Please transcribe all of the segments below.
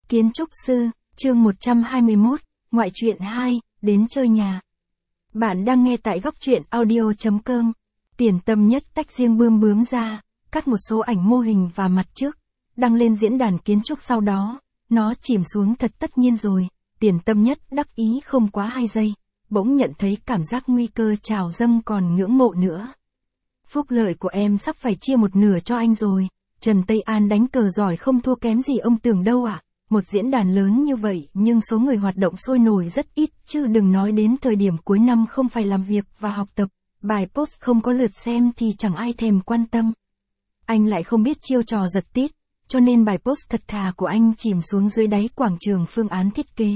Kiến trúc sư, chương 121, ngoại truyện 2, đến chơi nhà. Bạn đang nghe tại góc truyện audio.com. Tiền Tâm Nhất tách riêng bươm bướm ra, cắt một số ảnh mô hình và mặt trước, đăng lên diễn đàn kiến trúc sau đó, nó chìm xuống thật tất nhiên rồi. Tiền Tâm Nhất đắc ý không quá 2 giây, bỗng nhận thấy cảm giác nguy cơ trào dâng còn ngưỡng mộ nữa. Phúc lợi của em sắp phải chia một nửa cho anh rồi. Trần Tây An đánh cờ giỏi không thua kém gì ông Tường đâu ạ. Một diễn đàn lớn như vậy nhưng số người hoạt động sôi nổi rất ít, chứ đừng nói đến thời điểm cuối năm không phải làm việc và học tập. Bài post không có lượt xem thì chẳng ai thèm quan tâm. Anh lại không biết chiêu trò giật tít, cho nên bài post thật thà của anh chìm xuống dưới đáy quảng trường phương án thiết kế.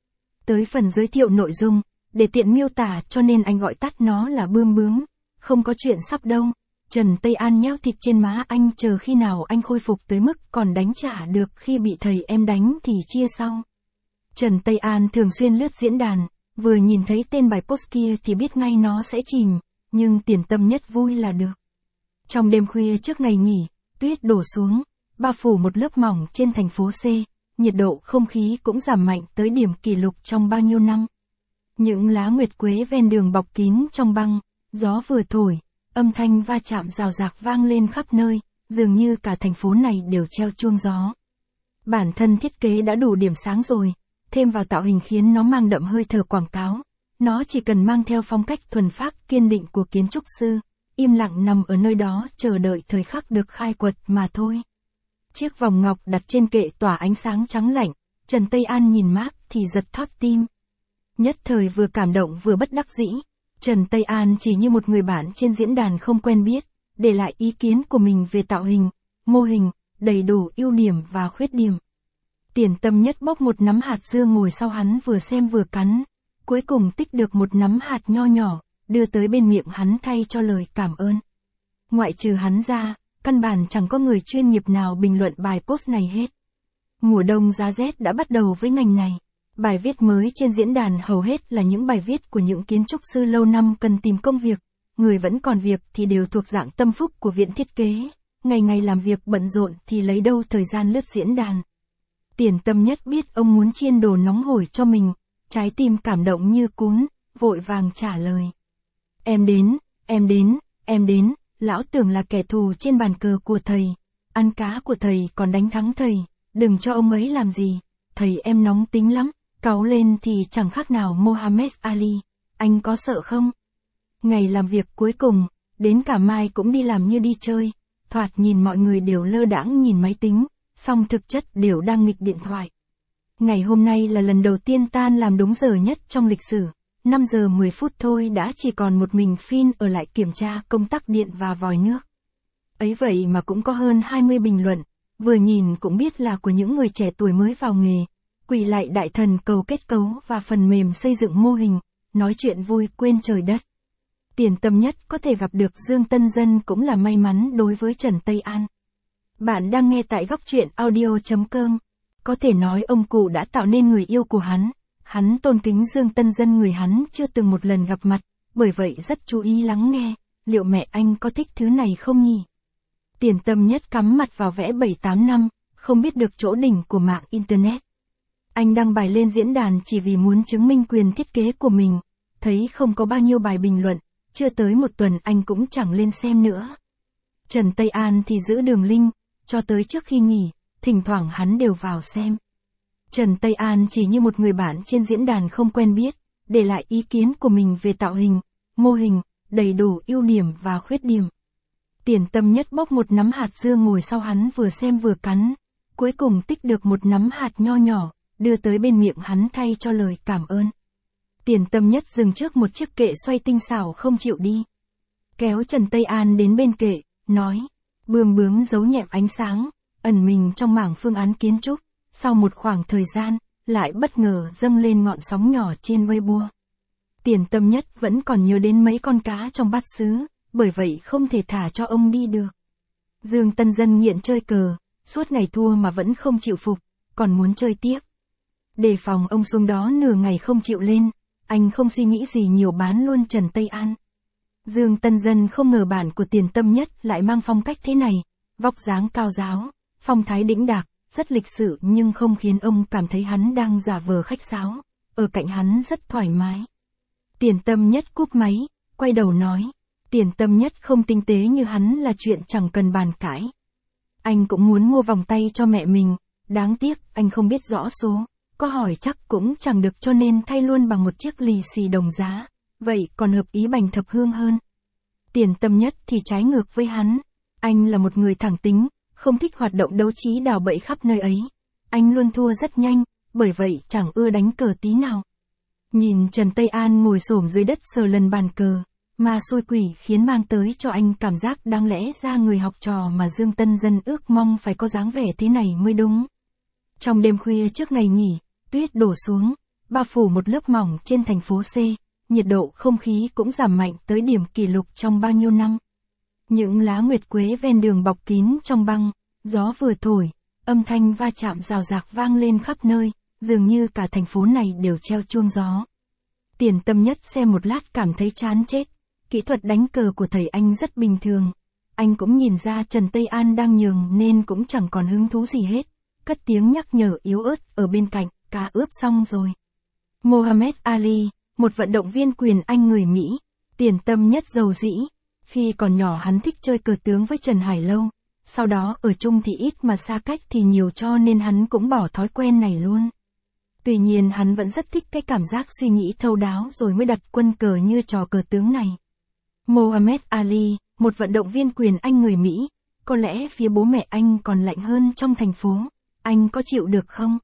Tới phần giới thiệu nội dung, để tiện miêu tả cho nên anh gọi tắt nó là bươm bướm. Không có chuyện sắp đâu. Trần Tây An nhéo thịt trên má anh, chờ khi nào anh khôi phục tới mức còn đánh trả được, khi bị thầy em đánh thì chia sau. Trần Tây An thường xuyên lướt diễn đàn, vừa nhìn thấy tên bài post kia thì biết ngay nó sẽ chìm, nhưng Tiền Tâm Nhất vui là được. Trong đêm khuya trước ngày nghỉ, tuyết đổ xuống, bao phủ một lớp mỏng trên thành phố C, nhiệt độ không khí cũng giảm mạnh tới điểm kỷ lục trong bao nhiêu năm. Những lá nguyệt quế ven đường bọc kín trong băng, gió vừa thổi, âm thanh va chạm rào rạc vang lên khắp nơi, dường như cả thành phố này đều treo chuông gió. Bản thân thiết kế đã đủ điểm sáng rồi, thêm vào tạo hình khiến nó mang đậm hơi thở quảng cáo. Nó chỉ cần mang theo phong cách thuần phác kiên định của kiến trúc sư, im lặng nằm ở nơi đó chờ đợi thời khắc được khai quật mà thôi. Chiếc vòng ngọc đặt trên kệ tỏa ánh sáng trắng lạnh, Trần Tây An nhìn mác thì giật thót tim. Nhất thời vừa cảm động vừa bất đắc dĩ. Trần Tây An chỉ như một người bạn trên diễn đàn không quen biết, để lại ý kiến của mình về tạo hình, mô hình, đầy đủ ưu điểm và khuyết điểm. Tiền Tâm Nhất bóc một nắm hạt dưa ngồi sau hắn vừa xem vừa cắn, cuối cùng tích được một nắm hạt nho nhỏ, đưa tới bên miệng hắn thay cho lời cảm ơn. Ngoại trừ hắn ra, căn bản chẳng có người chuyên nghiệp nào bình luận bài post này hết. Mùa đông giá rét đã bắt đầu với ngành này. Bài viết mới trên diễn đàn hầu hết là những bài viết của những kiến trúc sư lâu năm cần tìm công việc, người vẫn còn việc thì đều thuộc dạng tâm phúc của viện thiết kế, ngày ngày làm việc bận rộn thì lấy đâu thời gian lướt diễn đàn. Tiền Tâm Nhất biết ông muốn chiên đồ nóng hổi cho mình, trái tim cảm động như cún, vội vàng trả lời. Em đến, em đến, em đến, lão tưởng là kẻ thù trên bàn cờ của thầy, ăn cá của thầy còn đánh thắng thầy, đừng cho ông ấy làm gì, thầy em nóng tính lắm. Cáu lên thì chẳng khác nào Muhammad Ali, anh có sợ không? Ngày làm việc cuối cùng, đến cả mai cũng đi làm như đi chơi, thoạt nhìn mọi người đều lơ đãng nhìn máy tính, song thực chất đều đang nghịch điện thoại. Ngày hôm nay là lần đầu tiên tan làm đúng giờ nhất trong lịch sử, 5 giờ 10 phút thôi đã chỉ còn một mình Phin ở lại kiểm tra công tắc điện và vòi nước. Ấy vậy mà cũng có hơn 20 bình luận, vừa nhìn cũng biết là của những người trẻ tuổi mới vào nghề. Quỳ lại đại thần cầu kết cấu và phần mềm xây dựng mô hình, nói chuyện vui quên trời đất. Tiền Tâm Nhất có thể gặp được Dương Tân Dân cũng là may mắn đối với Trần Tây An. Bạn đang nghe tại góc truyện audio.com. Có thể nói ông cụ đã tạo nên người yêu của hắn tôn kính Dương Tân Dân người hắn chưa từng một lần gặp mặt, bởi vậy rất chú ý lắng nghe, liệu mẹ anh có thích thứ này không nhỉ? Tiền Tâm Nhất cắm mặt vào vẽ 7-8 năm, không biết được chỗ đỉnh của mạng Internet. Anh đăng bài lên diễn đàn chỉ vì muốn chứng minh quyền thiết kế của mình, thấy không có bao nhiêu bài bình luận, chưa tới một tuần anh cũng chẳng lên xem nữa. Trần Tây An thì giữ đường link, cho tới trước khi nghỉ, thỉnh thoảng hắn đều vào xem. Trần Tây An chỉ như một người bạn trên diễn đàn không quen biết, để lại ý kiến của mình về tạo hình, mô hình, đầy đủ ưu điểm và khuyết điểm. Tiền Tâm Nhất bóc một nắm hạt dưa ngồi sau hắn vừa xem vừa cắn, cuối cùng tích được một nắm hạt nho nhỏ, đưa tới bên miệng hắn thay cho lời cảm ơn. Tiền Tâm Nhất dừng trước một chiếc kệ xoay tinh xảo không chịu đi. Kéo Trần Tây An đến bên kệ, nói, bươm bướm giấu nhẹm ánh sáng, ẩn mình trong mảng phương án kiến trúc, sau một khoảng thời gian, lại bất ngờ dâng lên ngọn sóng nhỏ trên Weibo. Tiền Tâm Nhất vẫn còn nhớ đến mấy con cá trong bát sứ, bởi vậy không thể thả cho ông đi được. Dương Tân Dân nghiện chơi cờ, suốt ngày thua mà vẫn không chịu phục, còn muốn chơi tiếp. Đề phòng ông xuống đó nửa ngày không chịu lên, anh không suy nghĩ gì nhiều bán luôn Trần Tây An. Dương Tân Dân không ngờ bản của Tiền Tâm Nhất lại mang phong cách thế này, vóc dáng cao ráo, phong thái đĩnh đạc, rất lịch sự nhưng không khiến ông cảm thấy hắn đang giả vờ khách sáo, ở cạnh hắn rất thoải mái. Tiền Tâm Nhất cúp máy, quay đầu nói, Tiền Tâm Nhất không tinh tế như hắn là chuyện chẳng cần bàn cãi. Anh cũng muốn mua vòng tay cho mẹ mình, đáng tiếc anh không biết rõ số, có hỏi chắc cũng chẳng được cho nên thay luôn bằng một chiếc lì xì đồng giá, vậy còn hợp ý Bành Thập Hương hơn. Tiền Tâm Nhất thì trái ngược với hắn, anh là một người thẳng tính, không thích hoạt động đấu trí đào bậy khắp nơi ấy. Anh luôn thua rất nhanh, bởi vậy chẳng ưa đánh cờ tí nào. Nhìn Trần Tây An ngồi xổm dưới đất sờ lần bàn cờ, mà xui quỷ khiến mang tới cho anh cảm giác đáng lẽ ra người học trò mà Dương Tân Dân ước mong phải có dáng vẻ thế này mới đúng. Trong đêm khuya trước ngày nghỉ, tuyết đổ xuống, bao phủ một lớp mỏng trên thành phố C, nhiệt độ không khí cũng giảm mạnh tới điểm kỷ lục trong bao nhiêu năm. Những lá nguyệt quế ven đường bọc kín trong băng, gió vừa thổi, âm thanh va chạm rào rạc vang lên khắp nơi, dường như cả thành phố này đều treo chuông gió. Tiền Tâm Nhất xem một lát cảm thấy chán chết, kỹ thuật đánh cờ của thầy anh rất bình thường. Anh cũng nhìn ra Trần Tây An đang nhường nên cũng chẳng còn hứng thú gì hết, cất tiếng nhắc nhở yếu ớt ở bên cạnh, cá ướp xong rồi. Muhammad Ali, một vận động viên quyền Anh người Mỹ, Tiền Tâm Nhất giàu dĩ. Khi còn nhỏ hắn thích chơi cờ tướng với Trần Hải Lâu, sau đó ở chung thì ít mà xa cách thì nhiều cho nên hắn cũng bỏ thói quen này luôn. Tuy nhiên hắn vẫn rất thích cái cảm giác suy nghĩ thấu đáo rồi mới đặt quân cờ như trò cờ tướng này. Muhammad Ali, một vận động viên quyền Anh người Mỹ, có lẽ phía bố mẹ anh còn lạnh hơn trong thành phố, anh có chịu được không?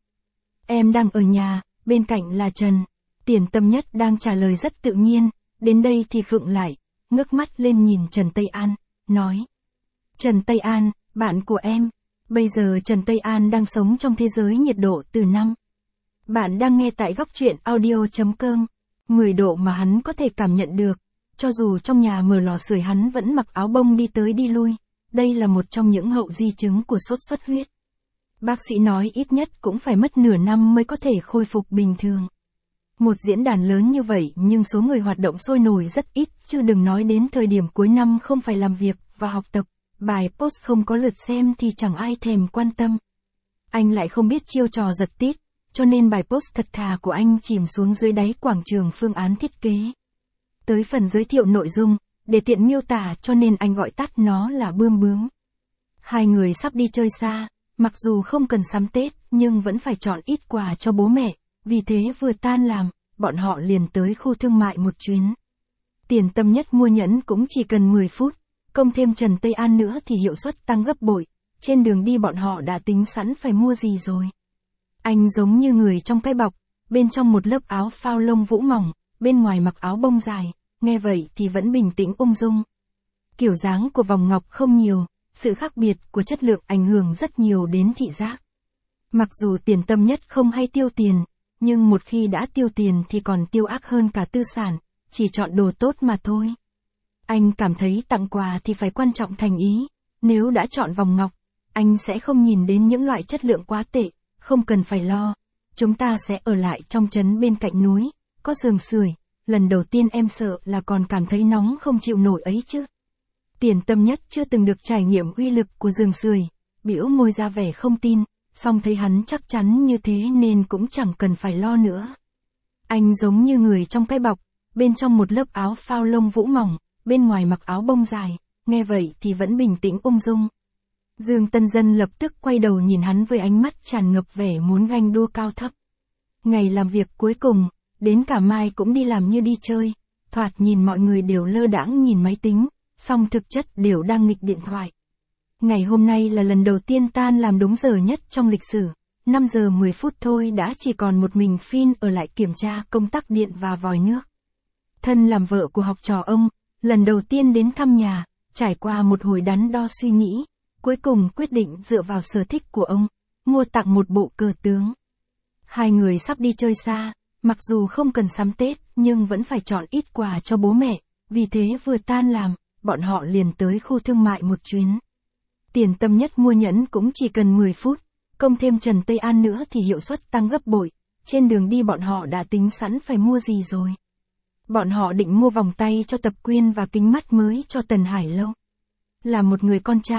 Em đang ở nhà, bên cạnh là Trần. Tiền Tâm Nhất đang trả lời rất tự nhiên, đến đây thì khựng lại, ngước mắt lên nhìn Trần Tây An, nói. Trần Tây An, bạn của em. Bây giờ Trần Tây An đang sống trong thế giới nhiệt độ từ 5. Bạn đang nghe tại góc truyện audio.com. 10 độ mà hắn có thể cảm nhận được. Cho dù trong nhà mở lò sưởi hắn vẫn mặc áo bông đi tới đi lui. Đây là một trong những hậu di chứng của sốt xuất huyết. Bác sĩ nói ít nhất cũng phải mất nửa năm mới có thể khôi phục bình thường. Một diễn đàn lớn như vậy nhưng số người hoạt động sôi nổi rất ít, chứ đừng nói đến thời điểm cuối năm không phải làm việc và học tập, bài post không có lượt xem thì chẳng ai thèm quan tâm. Anh lại không biết chiêu trò giật tít, cho nên bài post thật thà của anh chìm xuống dưới đáy quảng trường phương án thiết kế. Tới phần giới thiệu nội dung, để tiện miêu tả cho nên anh gọi tắt nó là bươm bướm. Hai người sắp đi chơi xa, mặc dù không cần sắm Tết nhưng vẫn phải chọn ít quà cho bố mẹ. Vì thế vừa tan làm, bọn họ liền tới khu thương mại một chuyến. Tiền Tâm Nhất mua nhẫn cũng chỉ cần 10 phút, công thêm Trần Tây An nữa thì hiệu suất tăng gấp bội, trên đường đi bọn họ đã tính sẵn phải mua gì rồi. Anh giống như người trong cái bọc, bên trong một lớp áo phao lông vũ mỏng, bên ngoài mặc áo bông dài, nghe vậy thì vẫn bình tĩnh ung dung. Kiểu dáng của vòng ngọc không nhiều, sự khác biệt của chất lượng ảnh hưởng rất nhiều đến thị giác. Mặc dù Tiền Tâm Nhất không hay tiêu tiền, nhưng một khi đã tiêu tiền thì còn tiêu ác hơn cả tư sản, chỉ chọn đồ tốt mà thôi. Anh cảm thấy tặng quà thì phải quan trọng thành ý, nếu đã chọn vòng ngọc, anh sẽ không nhìn đến những loại chất lượng quá tệ, không cần phải lo. Chúng ta sẽ ở lại trong trấn bên cạnh núi, có giường sưởi, lần đầu tiên em sợ là còn cảm thấy nóng không chịu nổi ấy chứ. Tiền Tâm Nhất chưa từng được trải nghiệm uy lực của giường sưởi, bĩu môi ra vẻ không tin. Xong thấy hắn chắc chắn như thế nên cũng chẳng cần phải lo nữa. Anh giống như người trong cái bọc, bên trong một lớp áo phao lông vũ mỏng, bên ngoài mặc áo bông dài, nghe vậy thì vẫn bình tĩnh ung dung. Dương Tân Dân lập tức quay đầu nhìn hắn với ánh mắt tràn ngập vẻ muốn ganh đua cao thấp. Ngày làm việc cuối cùng, đến cả mai cũng đi làm như đi chơi, thoạt nhìn mọi người đều lơ đãng nhìn máy tính, song thực chất đều đang nghịch điện thoại. Ngày hôm nay là lần đầu tiên tan làm đúng giờ nhất trong lịch sử, 5 giờ 10 phút thôi đã chỉ còn một mình Phin ở lại kiểm tra công tắc điện và vòi nước. Thân làm vợ của học trò ông, lần đầu tiên đến thăm nhà, trải qua một hồi đắn đo suy nghĩ, cuối cùng quyết định dựa vào sở thích của ông, mua tặng một bộ cờ tướng. Hai người sắp đi chơi xa, mặc dù không cần sắm Tết nhưng vẫn phải chọn ít quà cho bố mẹ, vì thế vừa tan làm, bọn họ liền tới khu thương mại một chuyến. Tiền Tâm Nhất mua nhẫn cũng chỉ cần 10 phút, công thêm Trần Tây An nữa thì hiệu suất tăng gấp bội, trên đường đi bọn họ đã tính sẵn phải mua gì rồi. Bọn họ định mua vòng tay cho Tập Quyên và kính mắt mới cho Tần Hải Lâu. Là một người con trai,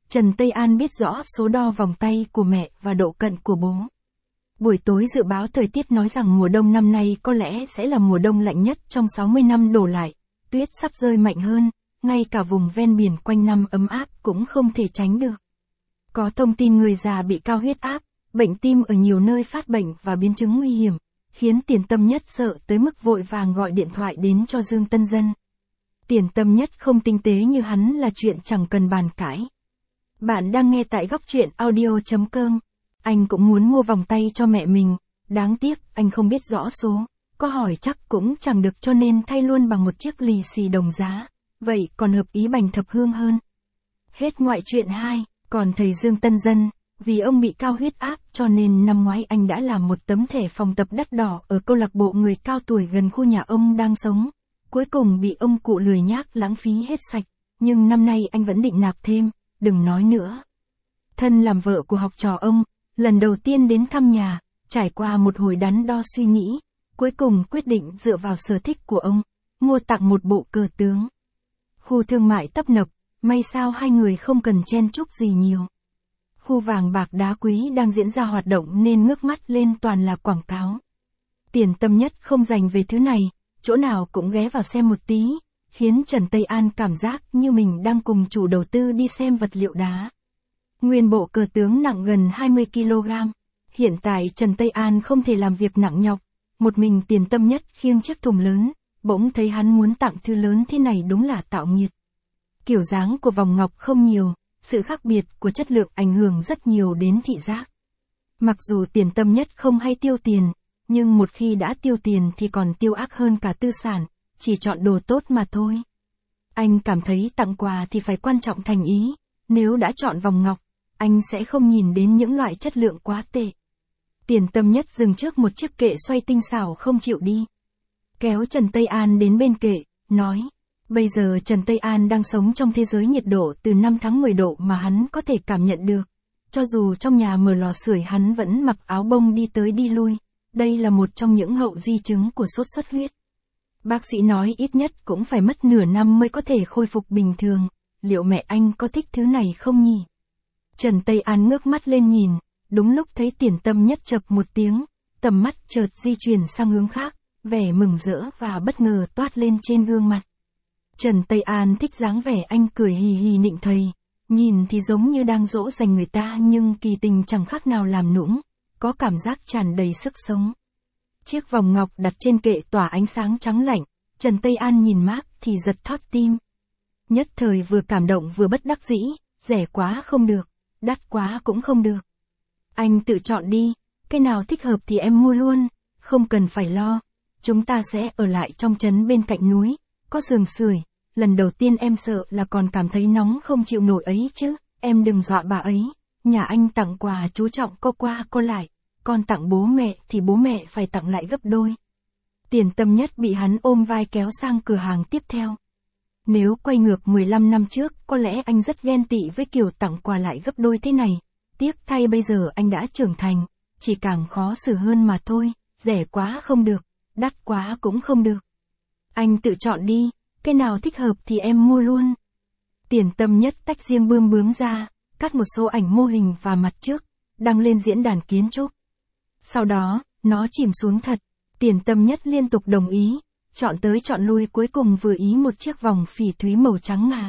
Trần Tây An biết rõ số đo vòng tay của mẹ và độ cận của bố. Buổi tối dự báo thời tiết nói rằng mùa đông năm nay có lẽ sẽ là mùa đông lạnh nhất trong 60 năm đổ lại, tuyết sắp rơi mạnh hơn, ngay cả vùng ven biển quanh năm ấm áp cũng không thể tránh được. Có thông tin người già bị cao huyết áp, bệnh tim ở nhiều nơi phát bệnh và biến chứng nguy hiểm, khiến Tiền Tâm Nhất sợ tới mức vội vàng gọi điện thoại đến cho Dương Tân Dân. Tiền Tâm Nhất không tinh tế như hắn là chuyện chẳng cần bàn cãi. Bạn đang nghe tại góc truyện audio.com. Anh cũng muốn mua vòng tay cho mẹ mình, đáng tiếc anh không biết rõ số, có hỏi chắc cũng chẳng được cho nên thay luôn bằng một chiếc lì xì đồng giá, vậy còn hợp ý Bành Thập Hương hơn. Hết ngoại truyện 2, còn thầy Dương Tân Dân, vì ông bị cao huyết áp cho nên năm ngoái anh đã làm một tấm thẻ phòng tập đắt đỏ ở câu lạc bộ người cao tuổi gần khu nhà ông đang sống. Cuối cùng bị ông cụ lười nhác lãng phí hết sạch, nhưng năm nay anh vẫn định nạp thêm, đừng nói nữa. Thân làm vợ của học trò ông, lần đầu tiên đến thăm nhà, trải qua một hồi đắn đo suy nghĩ, cuối cùng quyết định dựa vào sở thích của ông, mua tặng một bộ cờ tướng. Khu thương mại tấp nập, may sao hai người không cần chen chúc gì nhiều. Khu vàng bạc đá quý đang diễn ra hoạt động nên ngước mắt lên toàn là quảng cáo. Tiền Tâm Nhất không dành về thứ này, chỗ nào cũng ghé vào xem một tí, khiến Trần Tây An cảm giác như mình đang cùng chủ đầu tư đi xem vật liệu đá. Nguyên bộ cờ tướng nặng gần 20 kg. Hiện tại Trần Tây An không thể làm việc nặng nhọc, một mình Tiền Tâm Nhất khiêng chiếc thùng lớn, bỗng thấy hắn muốn tặng thứ lớn thế này đúng là tạo nghiệt. Kiểu dáng của vòng ngọc không nhiều, sự khác biệt của chất lượng ảnh hưởng rất nhiều đến thị giác. Mặc dù Tiền Tâm Nhất không hay tiêu tiền, nhưng một khi đã tiêu tiền thì còn tiêu ác hơn cả tư sản, chỉ chọn đồ tốt mà thôi. Anh cảm thấy tặng quà thì phải quan trọng thành ý, nếu đã chọn vòng ngọc, anh sẽ không nhìn đến những loại chất lượng quá tệ. Tiền Tâm Nhất dừng trước một chiếc kệ xoay tinh xảo không chịu đi. Kéo Trần Tây An đến bên kệ, nói, bây giờ Trần Tây An đang sống trong thế giới nhiệt độ từ 5 tháng 10 độ mà hắn có thể cảm nhận được. Cho dù trong nhà mở lò sưởi hắn vẫn mặc áo bông đi tới đi lui. Đây là một trong những hậu di chứng của sốt xuất huyết. Bác sĩ nói ít nhất cũng phải mất nửa năm mới có thể khôi phục bình thường. Liệu mẹ anh có thích thứ này không nhỉ? Trần Tây An ngước mắt lên nhìn, đúng lúc thấy Tiền Tâm Nhất chập một tiếng, tầm mắt chợt di chuyển sang hướng khác, vẻ mừng rỡ và bất ngờ toát lên trên gương mặt. Trần Tây An thích dáng vẻ anh cười hì hì nịnh thầy, nhìn thì giống như đang dỗ dành người ta nhưng kỳ tình chẳng khác nào làm nũng, có cảm giác tràn đầy sức sống. Chiếc vòng ngọc đặt trên kệ tỏa ánh sáng trắng lạnh, Trần Tây An nhìn mác thì giật thót tim. Nhất thời vừa cảm động vừa bất đắc dĩ, rẻ quá không được, đắt quá cũng không được. Anh tự chọn đi, cái nào thích hợp thì em mua luôn, không cần phải lo. Chúng ta sẽ ở lại trong trấn bên cạnh núi, có giường sưởi. Lần đầu tiên em sợ là còn cảm thấy nóng không chịu nổi ấy chứ, em đừng dọa bà ấy. Nhà anh tặng quà chú trọng co qua co lại, con tặng bố mẹ thì bố mẹ phải tặng lại gấp đôi. Tiền Tâm Nhất bị hắn ôm vai kéo sang cửa hàng tiếp theo. Nếu quay ngược 15 năm trước, có lẽ anh rất ghen tị với kiểu tặng quà lại gấp đôi thế này. Tiếc thay bây giờ anh đã trưởng thành, chỉ càng khó xử hơn mà thôi, rẻ quá không được, đắt quá cũng không được. Anh tự chọn đi, cái nào thích hợp thì em mua luôn. Tiền Tâm Nhất tách riêng bươm bướm ra, cắt một số ảnh mô hình và mặt trước, đăng lên diễn đàn kiến trúc. Sau đó, nó chìm xuống thật, Tiền Tâm Nhất liên tục đồng ý, chọn tới chọn lui cuối cùng vừa ý một chiếc vòng phỉ thúy màu trắng ngà.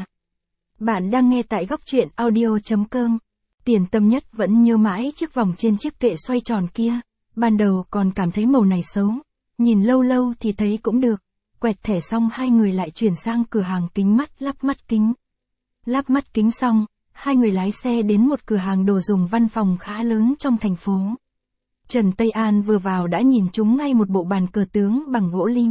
Bạn đang nghe tại góc truyện audio.com. Tiền Tâm Nhất vẫn nhớ mãi chiếc vòng trên chiếc kệ xoay tròn kia, ban đầu còn cảm thấy màu này xấu, nhìn lâu lâu thì thấy cũng được, quẹt thẻ xong hai người lại chuyển sang cửa hàng kính mắt lắp mắt kính. Lắp mắt kính xong, hai người lái xe đến một cửa hàng đồ dùng văn phòng khá lớn trong thành phố. Trần Tây An vừa vào đã nhìn trúng ngay một bộ bàn cờ tướng bằng gỗ lim.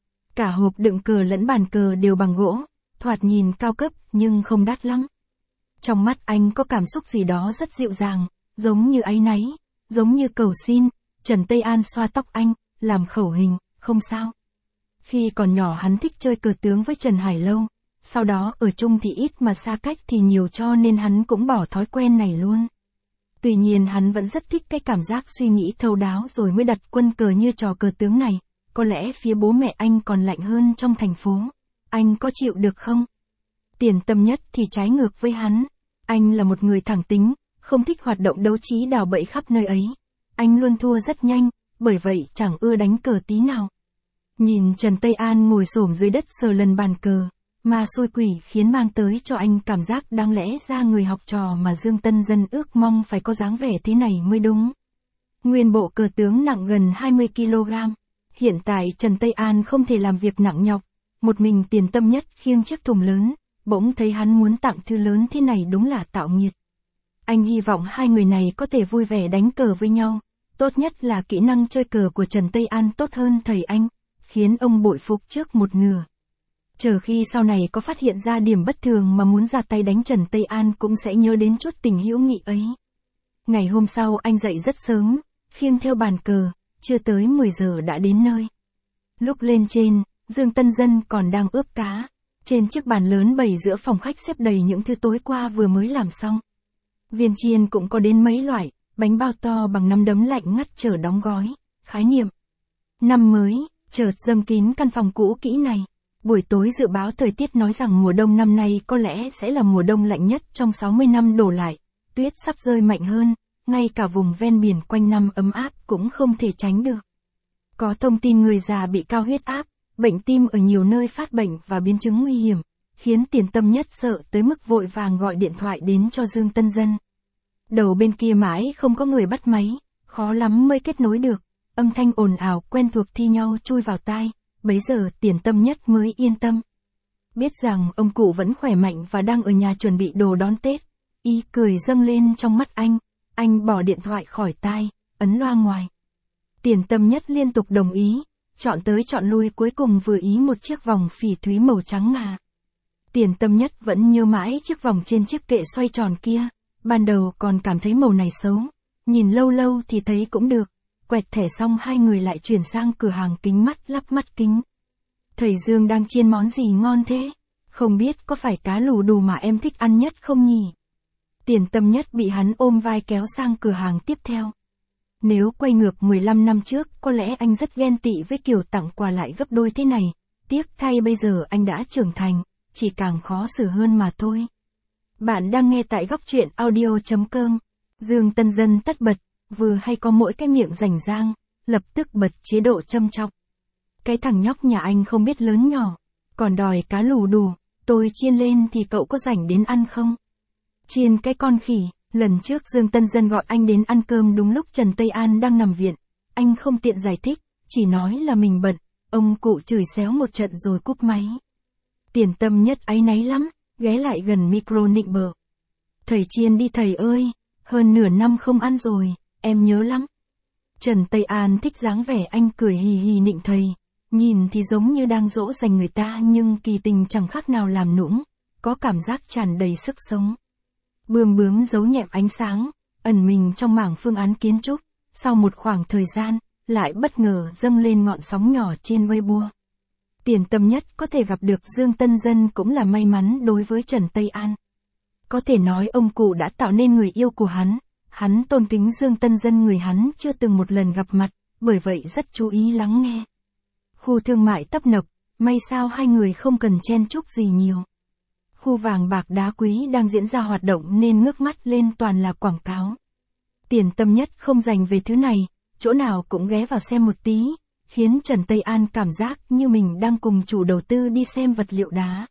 Cả hộp đựng cờ lẫn bàn cờ đều bằng gỗ, thoạt nhìn cao cấp nhưng không đắt lắm. Trong mắt anh có cảm xúc gì đó rất dịu dàng, giống như áy náy, giống như cầu xin. Trần Tây An xoa tóc anh, làm khẩu hình, không sao. Khi còn nhỏ hắn thích chơi cờ tướng với Trần Hải Lâu, sau đó ở chung thì ít mà xa cách thì nhiều cho nên hắn cũng bỏ thói quen này luôn. Tuy nhiên hắn vẫn rất thích cái cảm giác suy nghĩ thấu đáo rồi mới đặt quân cờ như trò cờ tướng này, có lẽ phía bố mẹ anh còn lạnh hơn trong thành phố. Anh có chịu được không? Tiền Tâm Nhất thì trái ngược với hắn. Anh là một người thẳng tính, không thích hoạt động đấu trí đào bậy khắp nơi ấy. Anh luôn thua rất nhanh, bởi vậy chẳng ưa đánh cờ tí nào. Nhìn Trần Tây An ngồi xổm dưới đất sờ lần bàn cờ, mà xui quỷ khiến mang tới cho anh cảm giác đáng lẽ ra người học trò mà Dương Tân Dân ước mong phải có dáng vẻ thế này mới đúng. Nguyên bộ cờ tướng nặng gần 20 kg. Hiện tại Trần Tây An không thể làm việc nặng nhọc, một mình Tiền Tâm Nhất khiêng chiếc thùng lớn, bỗng thấy hắn muốn tặng thứ lớn thế này đúng là tạo nghiệt. Anh hy vọng hai người này có thể vui vẻ đánh cờ với nhau, tốt nhất là kỹ năng chơi cờ của Trần Tây An tốt hơn thầy anh, khiến ông bội phục trước một nửa. Chờ khi sau này có phát hiện ra điểm bất thường mà muốn ra tay đánh Trần Tây An cũng sẽ nhớ đến chút tình hữu nghị ấy. Ngày hôm sau anh dậy rất sớm, khiêng theo bàn cờ, chưa tới 10 giờ đã đến nơi. Lúc lên trên, Dương Tân Dân còn đang ướp cá. Trên chiếc bàn lớn bày giữa phòng khách xếp đầy những thứ tối qua vừa mới làm xong. Viên chiên cũng có đến mấy loại, bánh bao to bằng nắm đấm lạnh ngắt chờ đóng gói. Khái niệm năm mới chợt dâng kín căn phòng cũ kỹ này. Buổi tối dự báo thời tiết nói rằng mùa đông năm nay có lẽ sẽ là mùa đông lạnh nhất trong 60 năm đổ lại. Tuyết sắp rơi mạnh hơn, ngay cả vùng ven biển quanh năm ấm áp cũng không thể tránh được. Có thông tin người già bị cao huyết áp, bệnh tim ở nhiều nơi phát bệnh và biến chứng nguy hiểm, khiến Tiền Tâm Nhất sợ tới mức vội vàng gọi điện thoại đến cho Dương Tân Dân. Đầu bên kia mãi không có người bắt máy, khó lắm mới kết nối được, âm thanh ồn ào quen thuộc thi nhau chui vào tai, bấy giờ Tiền Tâm Nhất mới yên tâm. Biết rằng ông cụ vẫn khỏe mạnh và đang ở nhà chuẩn bị đồ đón Tết, ý cười dâng lên trong mắt anh bỏ điện thoại khỏi tai, ấn loa ngoài. Tiền Tâm Nhất liên tục đồng ý, chọn tới chọn lui cuối cùng vừa ý một chiếc vòng phỉ thúy màu trắng ngà. Tiền Tâm Nhất vẫn nhớ mãi chiếc vòng trên chiếc kệ xoay tròn kia, ban đầu còn cảm thấy màu này xấu, nhìn lâu lâu thì thấy cũng được, quẹt thẻ xong hai người lại chuyển sang cửa hàng kính mắt lắp mắt kính. Thầy Dương đang chiên món gì ngon thế? Không biết có phải cá lù đù mà em thích ăn nhất không nhỉ? Tiền Tâm Nhất bị hắn ôm vai kéo sang cửa hàng tiếp theo. Nếu quay ngược 15 năm trước, có lẽ anh rất ghen tị với kiểu tặng quà lại gấp đôi thế này. Tiếc thay bây giờ anh đã trưởng thành, chỉ càng khó xử hơn mà thôi. Bạn đang nghe tại góc truyện audio.com. Dương Tân Dân tất bật, vừa hay có mỗi cái miệng rảnh rang, lập tức bật chế độ châm chọc. Cái thằng nhóc nhà anh không biết lớn nhỏ, còn đòi cá lù đù, tôi chiên lên thì cậu có rảnh đến ăn không? Chiên cái con khỉ. Lần trước Dương Tân Dân gọi anh đến ăn cơm đúng lúc Trần Tây An đang nằm viện, anh không tiện giải thích, chỉ nói là mình bận, ông cụ chửi xéo một trận rồi cúp máy. Tiền Tâm Nhất áy náy lắm, ghé lại gần micro nịnh bợ. Thầy chiên đi thầy ơi, hơn nửa năm không ăn rồi, em nhớ lắm. Trần Tây An thích dáng vẻ anh cười hì hì nịnh thầy, nhìn thì giống như đang dỗ dành người ta nhưng kỳ tình chẳng khác nào làm nũng, có cảm giác tràn đầy sức sống. Bươm bướm giấu nhẹm ánh sáng, ẩn mình trong mảng phương án kiến trúc, sau một khoảng thời gian, lại bất ngờ dâng lên ngọn sóng nhỏ trên Weibo. Tiền Tâm Nhất có thể gặp được Dương Tân Dân cũng là may mắn đối với Trần Tây An. Có thể nói ông cụ đã tạo nên người yêu của hắn tôn kính Dương Tân Dân người hắn chưa từng một lần gặp mặt, bởi vậy rất chú ý lắng nghe. Khu thương mại tấp nập, may sao hai người không cần chen chúc gì nhiều. Khu vàng bạc đá quý đang diễn ra hoạt động nên ngước mắt lên toàn là quảng cáo. Tiền Tâm Nhất không dành về thứ này, chỗ nào cũng ghé vào xem một tí, khiến Trần Tây An cảm giác như mình đang cùng chủ đầu tư đi xem vật liệu đá.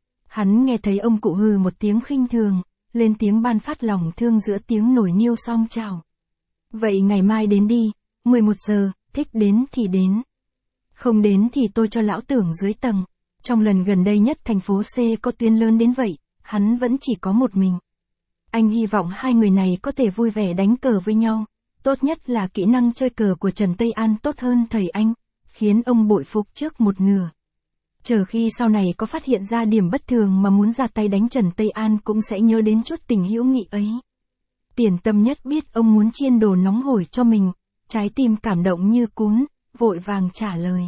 Hắn nghe thấy ông cụ hừ một tiếng khinh thường, lên tiếng ban phát lòng thương giữa tiếng nổi niêu song chào. Vậy ngày mai đến đi, 11 giờ, thích đến thì đến. Không đến thì tôi cho lão tưởng dưới tầng. Trong lần gần đây nhất thành phố C có tuyến lớn đến vậy, hắn vẫn chỉ có một mình. Anh hy vọng hai người này có thể vui vẻ đánh cờ với nhau, tốt nhất là kỹ năng chơi cờ của Trần Tây An tốt hơn thầy anh, khiến ông bội phục trước một nửa. Chờ khi sau này có phát hiện ra điểm bất thường mà muốn ra tay đánh Trần Tây An cũng sẽ nhớ đến chút tình hữu nghị ấy. Tiền Tâm Nhất biết ông muốn chiên đồ nóng hổi cho mình, trái tim cảm động như cún, vội vàng trả lời.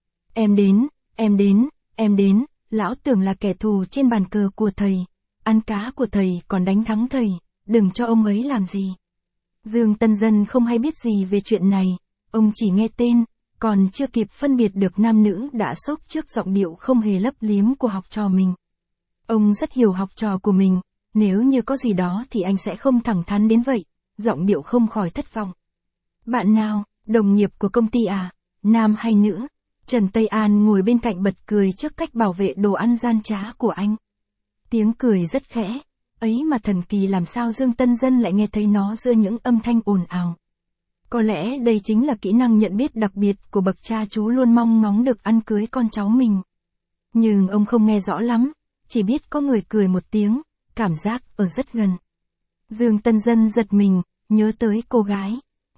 Em đến, lão tưởng là kẻ thù trên bàn cờ của thầy, ăn cá của thầy còn đánh thắng thầy, đừng cho ông ấy làm gì. Dương Tân Dân không hay biết gì về chuyện này, ông chỉ nghe tên, còn chưa kịp phân biệt được nam nữ đã sốc trước giọng điệu không hề lấp liếm của học trò mình. Ông rất hiểu học trò của mình, nếu như có gì đó thì anh sẽ không thẳng thắn đến vậy, giọng điệu không khỏi thất vọng. Bạn nào, đồng nghiệp của công ty à, nam hay nữ? Trần Tây An ngồi bên cạnh bật cười trước cách bảo vệ đồ ăn gian trá của anh. Tiếng cười rất khẽ, ấy mà thần kỳ làm sao Dương Tân Dân lại nghe thấy nó giữa những âm thanh ồn ào. Có lẽ đây chính là kỹ năng nhận biết đặc biệt của bậc cha chú luôn mong ngóng được ăn cưới con cháu mình. Nhưng ông không nghe rõ lắm, chỉ biết có người cười một tiếng, cảm giác ở rất gần. Dương Tân Dân giật mình, nhớ tới cô gái,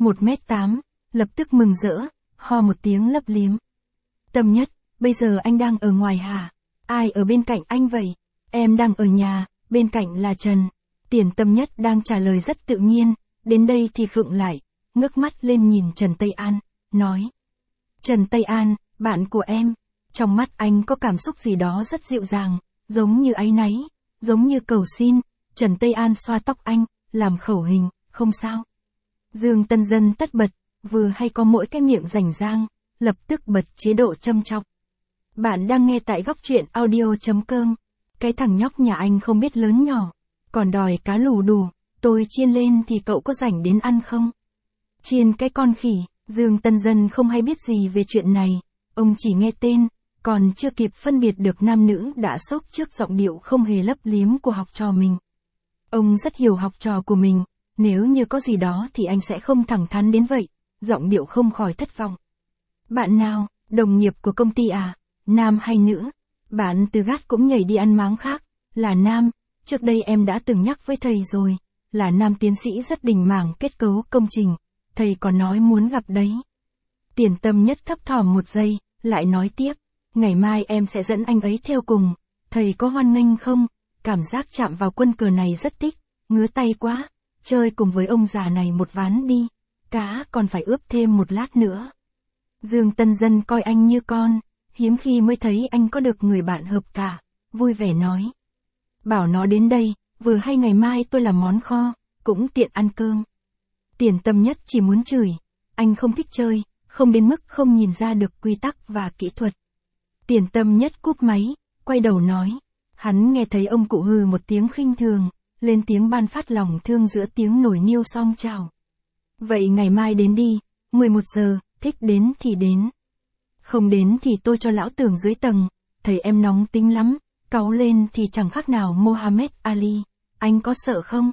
1m8, lập tức mừng rỡ, ho một tiếng lấp liếm. Tâm Nhất, bây giờ anh đang ở ngoài hả? Ai ở bên cạnh anh vậy? Em đang ở nhà, bên cạnh là Trần. Tiền Tâm Nhất đang trả lời rất tự nhiên, đến đây thì khựng lại, ngước mắt lên nhìn Trần Tây An, nói. Trần Tây An, bạn của em. Trong mắt anh có cảm xúc gì đó rất dịu dàng, giống như áy náy, giống như cầu xin. Trần Tây An xoa tóc anh, làm khẩu hình, không sao. Dương Tân Dân tất bật, vừa hay có mỗi cái miệng rảnh rang, lập tức bật chế độ châm chọc. Bạn đang nghe tại góc truyện audio.com. Cái thằng nhóc nhà anh không biết lớn nhỏ, còn đòi cá lù đù, tôi chiên lên thì cậu có rảnh đến ăn không? Chiên cái con khỉ, Dương Tân Dân không hay biết gì về chuyện này, ông chỉ nghe tên, còn chưa kịp phân biệt được nam nữ đã sốc trước giọng điệu không hề lấp liếm của học trò mình. Ông rất hiểu học trò của mình, nếu như có gì đó thì anh sẽ không thẳng thắn đến vậy, giọng điệu không khỏi thất vọng. Bạn nào, đồng nghiệp của công ty à, nam hay nữ? Bạn từ gác cũng nhảy đi ăn máng khác, là nam, trước đây em đã từng nhắc với thầy rồi, là nam tiến sĩ rất đỉnh mảng kết cấu công trình, thầy còn nói muốn gặp đấy. Tiền Tâm Nhất thấp thỏm một giây, lại nói tiếp, ngày mai em sẽ dẫn anh ấy theo cùng, thầy có hoan nghênh không? Cảm giác chạm vào quân cờ này rất thích, ngứa tay quá, chơi cùng với ông già này một ván đi, cá còn phải ướp thêm một lát nữa. Dương Tân Dân coi anh như con, hiếm khi mới thấy anh có được người bạn hợp cả, vui vẻ nói. Bảo nó đến đây, vừa hay ngày mai tôi làm món kho, cũng tiện ăn cơm. Tiền Tâm Nhất chỉ muốn chửi, anh không thích chơi, không đến mức không nhìn ra được quy tắc và kỹ thuật. Tiền Tâm Nhất cúp máy, quay đầu nói, hắn nghe thấy ông cụ hừ một tiếng khinh thường, lên tiếng ban phát lòng thương giữa tiếng nổi niêu song chào. Vậy ngày mai đến đi, 11 giờ, thích đến thì đến. Không đến thì tôi cho lão Tưởng dưới tầng, thầy em nóng tính lắm, cáu lên thì chẳng khác nào Mohammed Ali, anh có sợ không?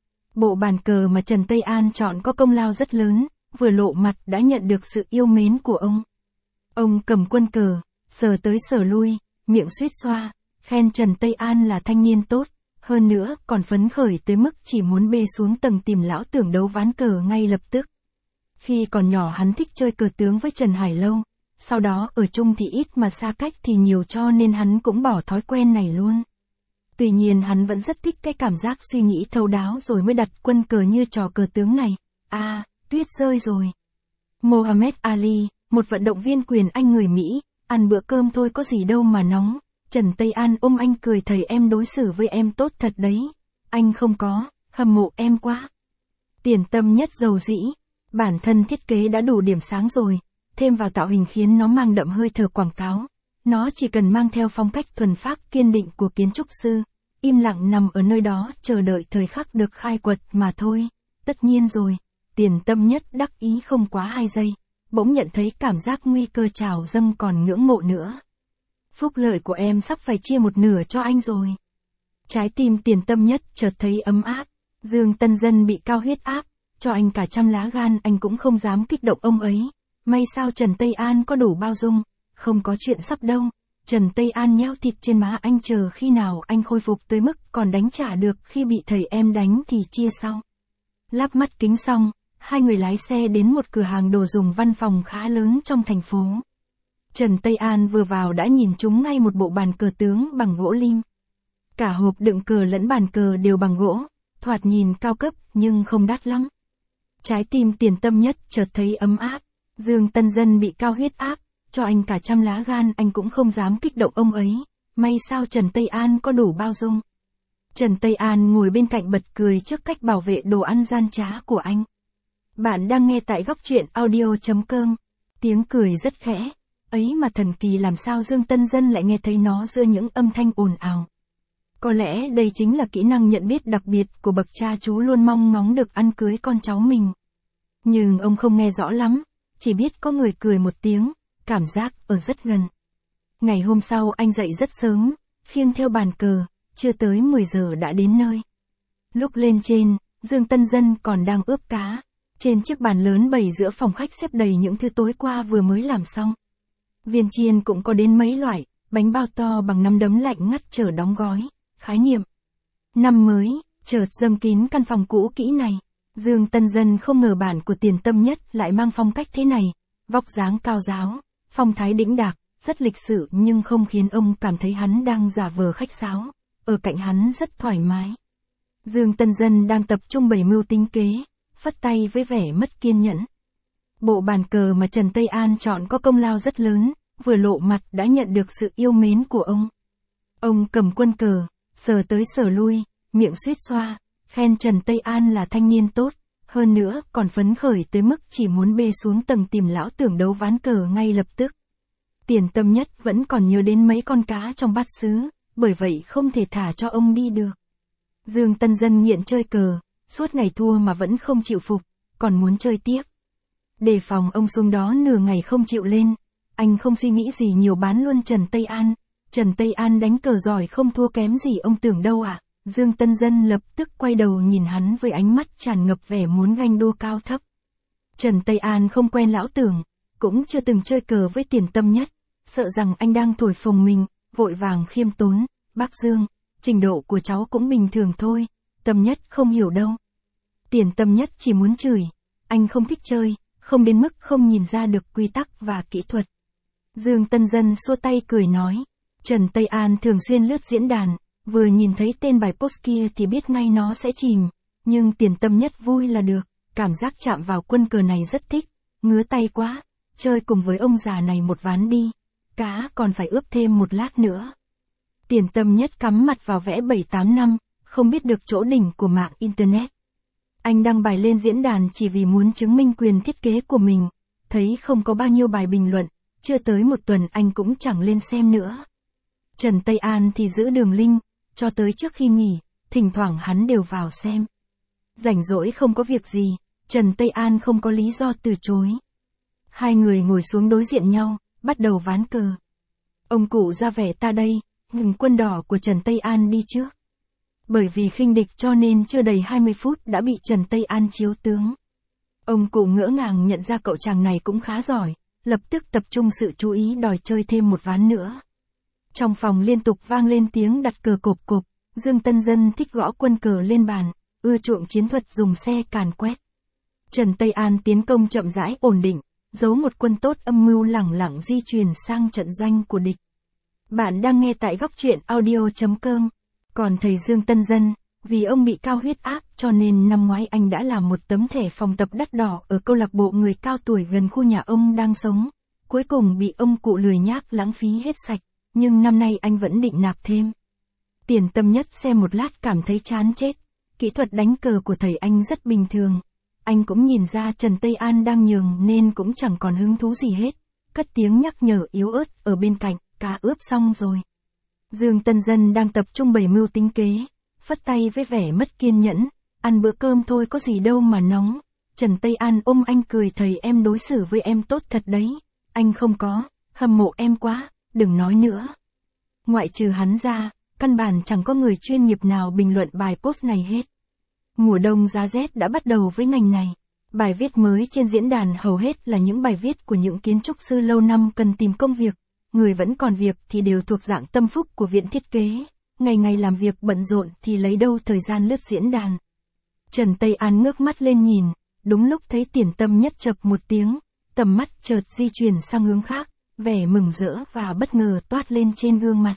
Bộ bàn cờ mà Trần Tây An chọn có công lao rất lớn, vừa lộ mặt đã nhận được sự yêu mến của ông. Ông cầm quân cờ, sờ tới sờ lui, miệng suýt xoa, khen Trần Tây An là thanh niên tốt, hơn nữa còn phấn khởi tới mức chỉ muốn bê xuống tầng tìm lão Tưởng đấu ván cờ ngay lập tức. Khi còn nhỏ hắn thích chơi cờ tướng với Trần Hải Lâu, sau đó ở chung thì ít mà xa cách thì nhiều cho nên hắn cũng bỏ thói quen này luôn. Tuy nhiên hắn vẫn rất thích cái cảm giác suy nghĩ thấu đáo rồi mới đặt quân cờ như trò cờ tướng này. Tuyết rơi rồi. Mohammed Ali, một vận động viên quyền Anh người Mỹ, ăn bữa cơm thôi có gì đâu mà nóng. Trần Tây An ôm anh cười, thầy em đối xử với em tốt thật đấy. Anh không có, hâm mộ em quá. Tiền Tâm Nhất dầu dĩ, bản thân thiết kế đã đủ điểm sáng rồi, thêm vào tạo hình khiến nó mang đậm hơi thở quảng cáo. Nó chỉ cần mang theo phong cách thuần phác kiên định của kiến trúc sư, im lặng nằm ở nơi đó chờ đợi thời khắc được khai quật mà thôi. Tất nhiên rồi, Tiền Tâm Nhất đắc ý không quá 2 giây, bỗng nhận thấy cảm giác nguy cơ trào dâng còn ngưỡng mộ nữa. Phúc lợi của em sắp phải chia một nửa cho anh rồi. Trái tim Tiền Tâm Nhất chợt thấy ấm áp, Dương Tân Dân bị cao huyết áp, cho anh cả trăm lá gan anh cũng không dám kích động ông ấy. May sao Trần Tây An có đủ bao dung, không có chuyện sắp đâu. Trần Tây An nheo thịt trên má anh, chờ khi nào anh khôi phục tới mức còn đánh trả được, khi bị thầy em đánh thì chia sau. Lắp mắt kính xong, hai người lái xe đến một cửa hàng đồ dùng văn phòng khá lớn trong thành phố. Trần Tây An vừa vào đã nhìn trúng ngay một bộ bàn cờ tướng bằng gỗ lim. Cả hộp đựng cờ lẫn bàn cờ đều bằng gỗ, thoạt nhìn cao cấp nhưng không đắt lắm. Trái tim Tiền Tâm Nhất chợt thấy ấm áp, Dương Tân Dân bị cao huyết áp, cho anh cả trăm lá gan anh cũng không dám kích động ông ấy. May sao Trần Tây An có đủ bao dung. Trần Tây An ngồi bên cạnh bật cười trước cách bảo vệ đồ ăn gian trá của anh. Bạn đang nghe tại góc truyện audio.com. Tiếng cười rất khẽ, ấy mà thần kỳ làm sao Dương Tân Dân lại nghe thấy nó giữa những âm thanh ồn ào. Có lẽ đây chính là kỹ năng nhận biết đặc biệt của bậc cha chú luôn mong ngóng được ăn cưới con cháu mình. Nhưng ông không nghe rõ lắm, chỉ biết có người cười một tiếng, cảm giác ở rất gần. Ngày hôm sau anh dậy rất sớm, khiêng theo bàn cờ, chưa tới 10 giờ đã đến nơi. Lúc lên trên, Dương Tân Dân còn đang ướp cá. Trên chiếc bàn lớn bày giữa phòng khách xếp đầy những thứ tối qua vừa mới làm xong. Viên chiên cũng có đến mấy loại, bánh bao to bằng nắm đấm lạnh ngắt chờ đóng gói, khái niệm. Năm mới, chợt dâng kín căn phòng cũ kỹ này. Dương Tân Dân không ngờ bản của Tiền Tâm Nhất lại mang phong cách thế này, vóc dáng cao ráo, phong thái đĩnh đạc, rất lịch sự nhưng không khiến ông cảm thấy hắn đang giả vờ khách sáo, ở cạnh hắn rất thoải mái. Dương Tân Dân đang tập trung bày mưu tính kế, phất tay với vẻ mất kiên nhẫn. Bộ bàn cờ mà Trần Tây An chọn có công lao rất lớn, vừa lộ mặt đã nhận được sự yêu mến của ông. Ông cầm quân cờ, sờ tới sờ lui, miệng suýt xoa, khen Trần Tây An là thanh niên tốt, hơn nữa còn phấn khởi tới mức chỉ muốn bê xuống tầng tìm lão tưởng đấu ván cờ ngay lập tức. Tiền Tâm Nhất vẫn còn nhớ đến mấy con cá trong bát sứ, bởi vậy không thể thả cho ông đi được. Dương Tân Dân nghiện chơi cờ, suốt ngày thua mà vẫn không chịu phục, còn muốn chơi tiếp. Đề phòng ông xuống đó nửa ngày không chịu lên, anh không suy nghĩ gì nhiều bán luôn Trần Tây An. Trần Tây An đánh cờ giỏi không thua kém gì ông tưởng đâu ạ. Dương Tân Dân lập tức quay đầu nhìn hắn với ánh mắt tràn ngập vẻ muốn ganh đua cao thấp. Trần Tây An không quen lão tưởng, cũng chưa từng chơi cờ với Tiền Tâm Nhất, sợ rằng anh đang thổi phồng mình, vội vàng khiêm tốn, bác Dương, trình độ của cháu cũng bình thường thôi, Tâm Nhất không hiểu đâu. Tiền Tâm Nhất chỉ muốn chửi, anh không thích chơi, không đến mức không nhìn ra được quy tắc và kỹ thuật. Dương Tân Dân xua tay cười nói, Trần Tây An thường xuyên lướt diễn đàn, vừa nhìn thấy tên bài post kia thì biết ngay nó sẽ chìm, nhưng Tiền Tâm Nhất vui là được, cảm giác chạm vào quân cờ này rất thích, ngứa tay quá, chơi cùng với ông già này một ván đi, cá còn phải ướp thêm một lát nữa. Tiền Tâm Nhất cắm mặt vào vẽ 7-8 năm, không biết được chỗ đỉnh của mạng Internet. Anh đăng bài lên diễn đàn chỉ vì muốn chứng minh quyền thiết kế của mình, thấy không có bao nhiêu bài bình luận, chưa tới một tuần anh cũng chẳng lên xem nữa. Trần Tây An thì giữ đường link, cho tới trước khi nghỉ, thỉnh thoảng hắn đều vào xem. Rảnh rỗi không có việc gì, Trần Tây An không có lý do từ chối. Hai người ngồi xuống đối diện nhau, bắt đầu ván cờ. Ông cụ ra vẻ ta đây, ngừng quân đỏ của Trần Tây An đi trước. Bởi vì khinh địch cho nên chưa đầy 20 phút đã bị Trần Tây An chiếu tướng. Ông cụ ngỡ ngàng nhận ra cậu chàng này cũng khá giỏi, lập tức tập trung sự chú ý đòi chơi thêm một ván nữa. Trong phòng liên tục vang lên tiếng đặt cờ cộp cộp, Dương Tân Dân thích gõ quân cờ lên bàn, ưa chuộng chiến thuật dùng xe càn quét. Trần Tây An tiến công chậm rãi ổn định, giấu một quân tốt âm mưu lẳng lặng di chuyển sang trận doanh của địch. Bạn đang nghe tại góc truyện audio.com. Còn thầy Dương Tân Dân, vì ông bị cao huyết áp cho nên năm ngoái anh đã làm một tấm thẻ phòng tập đắt đỏ ở câu lạc bộ người cao tuổi gần khu nhà ông đang sống. Cuối cùng bị ông cụ lười nhác lãng phí hết sạch, nhưng năm nay anh vẫn định nạp thêm. Tiền Tâm Nhất xem một lát cảm thấy chán chết. Kỹ thuật đánh cờ của thầy anh rất bình thường. Anh cũng nhìn ra Trần Tây An đang nhường nên cũng chẳng còn hứng thú gì hết. Cất tiếng nhắc nhở yếu ớt ở bên cạnh, cá ướp xong rồi. Dương Tân Dân đang tập trung bày mưu tính kế, phất tay với vẻ mất kiên nhẫn, ăn bữa cơm thôi có gì đâu mà nóng. Trần Tây An ôm anh cười thầy em đối xử với em tốt thật đấy, anh không có, hâm mộ em quá, đừng nói nữa. Ngoại trừ hắn ra, căn bản chẳng có người chuyên nghiệp nào bình luận bài post này hết. Mùa đông giá rét đã bắt đầu với ngành này. Bài viết mới trên diễn đàn hầu hết là những bài viết của những kiến trúc sư lâu năm cần tìm công việc. Người vẫn còn việc thì đều thuộc dạng tâm phúc của viện thiết kế, ngày ngày làm việc bận rộn thì lấy đâu thời gian lướt diễn đàn. Trần Tây An ngước mắt lên nhìn, đúng lúc thấy Tiền Tâm Nhất chập một tiếng, tầm mắt chợt di chuyển sang hướng khác, vẻ mừng rỡ và bất ngờ toát lên trên gương mặt.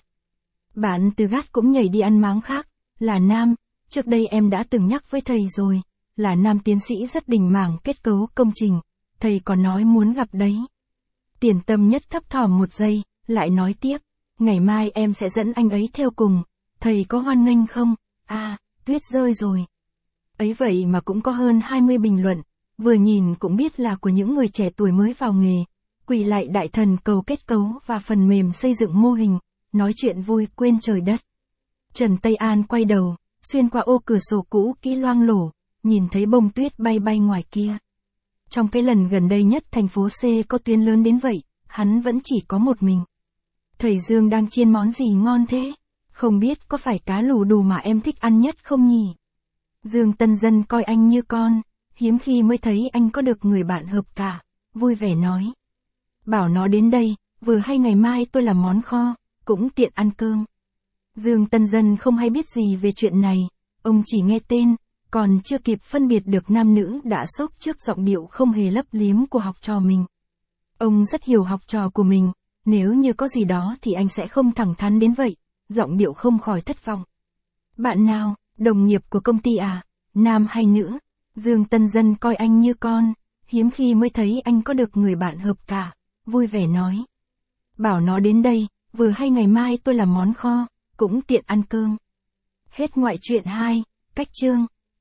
Bạn từ gác cũng nhảy đi ăn máng khác, là nam, trước đây em đã từng nhắc với thầy rồi, là nam tiến sĩ rất đỉnh mảng kết cấu công trình, thầy còn nói muốn gặp đấy. Tiền Tâm Nhất thấp thỏm một giây, lại nói tiếp, ngày mai em sẽ dẫn anh ấy theo cùng, thầy có hoan nghênh không? À, tuyết rơi rồi. Ấy vậy mà cũng có hơn 20 bình luận, vừa nhìn cũng biết là của những người trẻ tuổi mới vào nghề, quỳ lại đại thần cầu kết cấu và phần mềm xây dựng mô hình, nói chuyện vui quên trời đất. Trần Tây An quay đầu, xuyên qua ô cửa sổ cũ kỹ loang lổ, nhìn thấy bông tuyết bay bay ngoài kia. Trong cái lần gần đây nhất thành phố C có tuyến lớn đến vậy, hắn vẫn chỉ có một mình. Thầy Dương đang chiên món gì ngon thế? Không biết có phải cá lù đù mà em thích ăn nhất không nhỉ? Dương Tân Dân coi anh như con, hiếm khi mới thấy anh có được người bạn hợp cả, vui vẻ nói. Bảo nó đến đây, vừa hay ngày mai tôi làm món kho, cũng tiện ăn cơm. Dương Tân Dân không hay biết gì về chuyện này, ông chỉ nghe tên, còn chưa kịp phân biệt được nam nữ đã sốc trước giọng điệu không hề lấp liếm của học trò mình. Ông rất hiểu học trò của mình, nếu như có gì đó thì anh sẽ không thẳng thắn đến vậy, giọng điệu không khỏi thất vọng. Bạn nào, đồng nghiệp của công ty à, nam hay nữ? Dương Tân Dân coi anh như con, hiếm khi mới thấy anh có được người bạn hợp cả, vui vẻ nói. Bảo nó đến đây, vừa hay ngày mai tôi làm món kho, cũng tiện ăn cơm. Hết ngoại truyện 2, cách chương.